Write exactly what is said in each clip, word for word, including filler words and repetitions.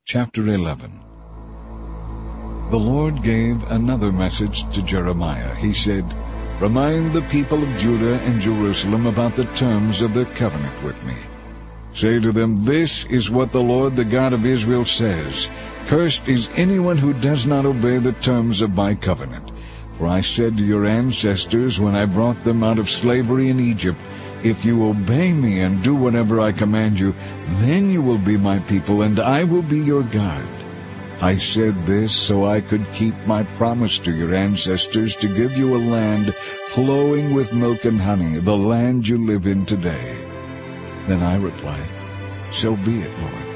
Chapter eleven. The Lord gave another message to Jeremiah. He said, "Remind the people of Judah and Jerusalem about the terms of their covenant with me. Say to them, this is what the Lord, the God of Israel, says. Cursed is anyone who does not obey the terms of my covenant. For I said to your ancestors when I brought them out of slavery in Egypt, if you obey me and do whatever I command you, then you will be my people, and I will be your God. I said this so I could keep my promise to your ancestors to give you a land flowing with milk and honey, the land you live in today." Then I replied, "So be it, Lord."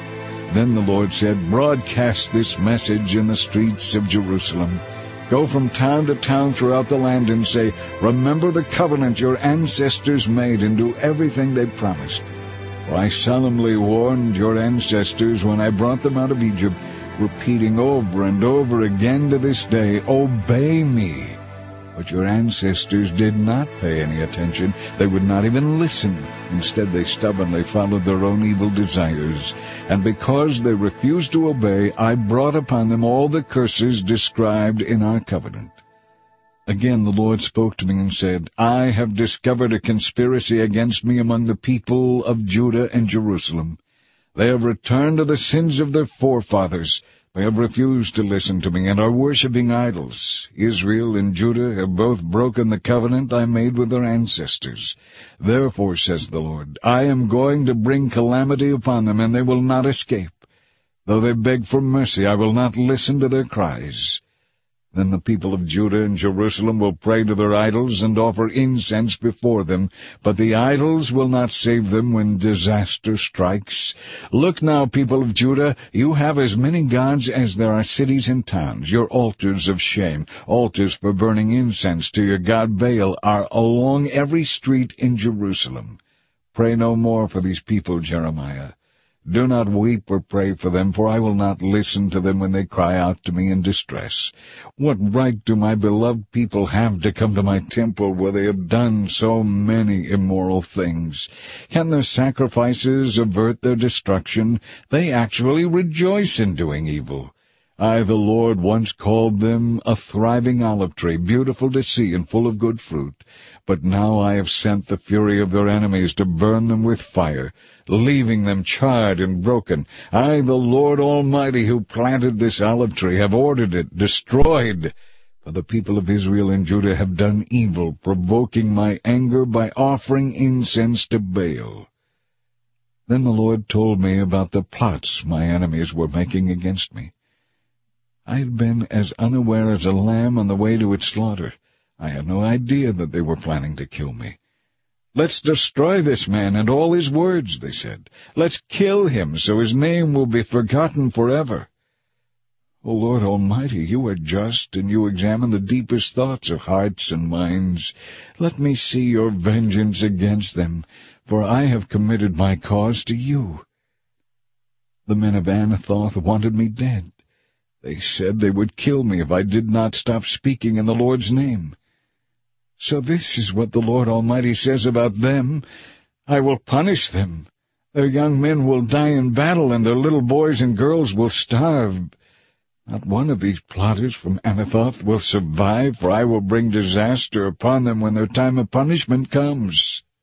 Then the Lord said, "Broadcast this message in the streets of Jerusalem. Go from town to town throughout the land and say, remember the covenant your ancestors made, and do everything they promised. For I solemnly warned your ancestors when I brought them out of Egypt, repeating over and over again to this day, obey me. But your ancestors did not pay any attention. They would not even listen. Instead, they stubbornly followed their own evil desires. And because they refused to obey, I brought upon them all the curses described in our covenant." Again the Lord spoke to me and said, "I have discovered a conspiracy against me among the people of Judah and Jerusalem. They have returned to the sins of their forefathers. They have refused to listen to me and are worshipping idols. Israel and Judah have both broken the covenant I made with their ancestors. Therefore, says the Lord, I am going to bring calamity upon them, and they will not escape. Though they beg for mercy, I will not listen to their cries. Then the people of Judah and Jerusalem will pray to their idols and offer incense before them, but the idols will not save them when disaster strikes. Look now, people of Judah, you have as many gods as there are cities and towns. Your altars of shame, altars for burning incense to your god Baal, are along every street in Jerusalem. Pray no more for these people, Jeremiah. Do not weep or pray for them, for I will not listen to them when they cry out to me in distress. What right do my beloved people have to come to my temple where they have done so many immoral things? Can their sacrifices avert their destruction? They actually rejoice in doing evil. I, the Lord, once called them a thriving olive tree, beautiful to see and full of good fruit. But now I have sent the fury of their enemies to burn them with fire, leaving them charred and broken. I, the Lord Almighty, who planted this olive tree, have ordered it destroyed. For the people of Israel and Judah have done evil, provoking my anger by offering incense to Baal." Then the Lord told me about the plots my enemies were making against me. I had been as unaware as a lamb on the way to its slaughter. I had no idea that they were planning to kill me. "Let's destroy this man and all his words," they said. "Let's kill him so his name will be forgotten forever." O Lord Almighty, you are just, and you examine the deepest thoughts of hearts and minds. Let me see your vengeance against them, for I have committed my cause to you. The men of Anathoth wanted me dead. They said they would kill me if I did not stop speaking in the Lord's name. So this is what the Lord Almighty says about them. I will punish them. Their young men will die in battle, and their little boys and girls will starve. Not one of these plotters from Anathoth will survive, for I will bring disaster upon them when their time of punishment comes.